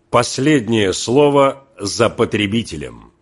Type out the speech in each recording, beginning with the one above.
Последнее слово за потребителем.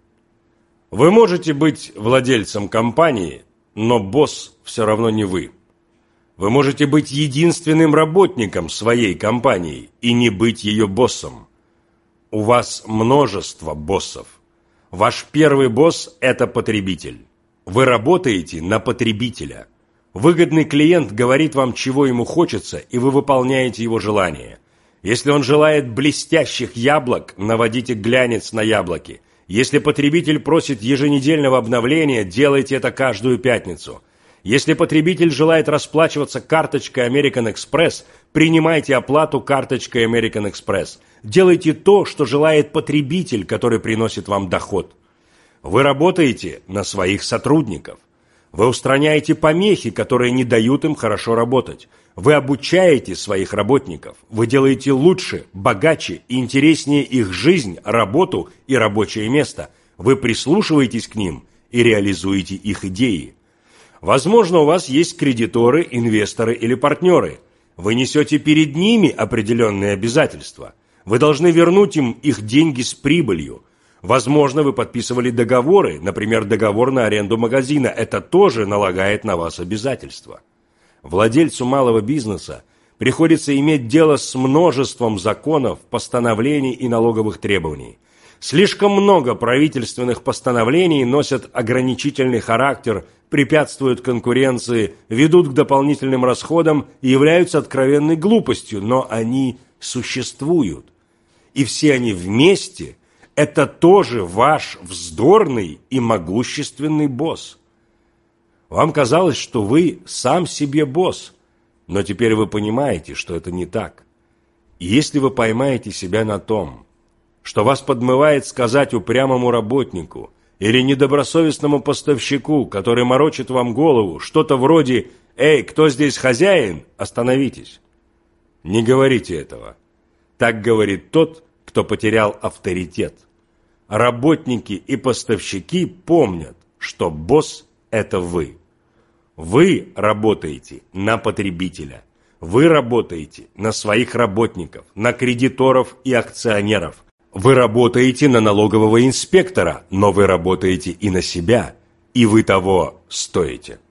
Вы можете быть владельцем компании, но босс все равно не вы. Вы можете быть единственным работником своей компании и не быть ее боссом. У вас множество боссов. Ваш первый босс – это потребитель. Вы работаете на потребителя. Выгодный клиент говорит вам, чего ему хочется, и вы выполняете его желание. Если он желает блестящих яблок, наводите глянец на яблоки. Если потребитель просит еженедельного обновления, делайте это каждую пятницу. Если потребитель желает расплачиваться карточкой American Express, принимайте оплату карточкой American Express. Делайте то, что желает потребитель, который приносит вам доход. Вы работаете на своих сотрудников. Вы устраняете помехи, которые не дают им хорошо работать. Вы обучаете своих работников. Вы делаете лучше, богаче и интереснее их жизнь, работу и рабочее место. Вы прислушиваетесь к ним и реализуете их идеи. Возможно, у вас есть кредиторы, инвесторы или партнеры. Вы несете перед ними определенные обязательства. Вы должны вернуть им их деньги с прибылью. Возможно, вы подписывали договоры, например, договор на аренду магазина. Это тоже налагает на вас обязательства. Владельцу малого бизнеса приходится иметь дело с множеством законов, постановлений и налоговых требований. Слишком много правительственных постановлений носят ограничительный характер, препятствуют конкуренции, ведут к дополнительным расходам и являются откровенной глупостью, но они существуют. И все они вместе – это тоже ваш вздорный и могущественный босс. Вам казалось, что вы сам себе босс, но теперь вы понимаете, что это не так. И если вы поймаете себя на том, что вас подмывает сказать упрямому работнику или недобросовестному поставщику, который морочит вам голову, что-то вроде «Эй, кто здесь хозяин?», остановитесь. Не говорите этого. Так говорит тот, кто потерял авторитет. Работники и поставщики помнят, что босс – это вы. Вы работаете на потребителя. Вы работаете на своих работников, на кредиторов и акционеров. Вы работаете на налогового инспектора, но вы работаете и на себя, и вы того стоите.